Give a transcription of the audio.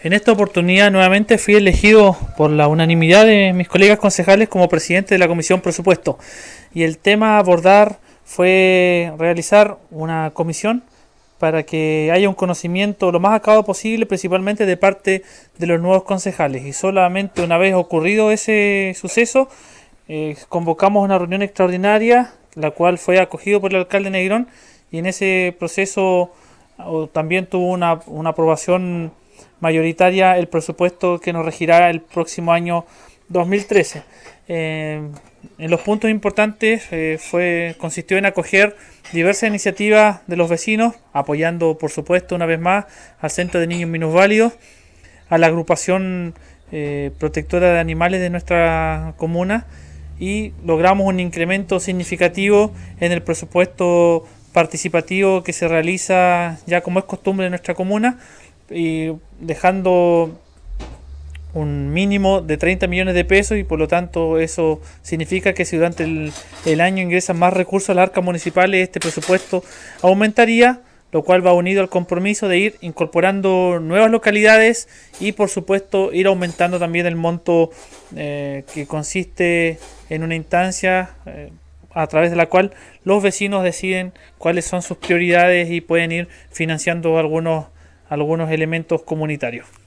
En esta oportunidad nuevamente fui elegido por la unanimidad de mis colegas concejales como presidente de la Comisión Presupuesto, y el tema a abordar fue realizar una comisión para que haya un conocimiento lo más acabado posible, principalmente de parte de los nuevos concejales. Y solamente una vez ocurrido ese suceso, convocamos una reunión extraordinaria, la cual fue acogido por el alcalde Negrón, y en ese proceso también tuvo una aprobación mayoritaria el presupuesto que nos regirá el próximo año 2013. En los puntos importantes consistió en acoger diversas iniciativas de los vecinos, apoyando por supuesto una vez más al Centro de Niños Minusválidos, a la agrupación protectora de animales de nuestra comuna, y logramos un incremento significativo en el presupuesto participativo que se realiza ya como es costumbre en nuestra comuna, y dejando un mínimo de 30 millones de pesos, y por lo tanto eso significa que si durante el año ingresan más recursos al arca municipal, este presupuesto aumentaría, lo cual va unido al compromiso de ir incorporando nuevas localidades y por supuesto ir aumentando también el monto que consiste en una instancia a través de la cual los vecinos deciden cuáles son sus prioridades y pueden ir financiando algunos elementos comunitarios.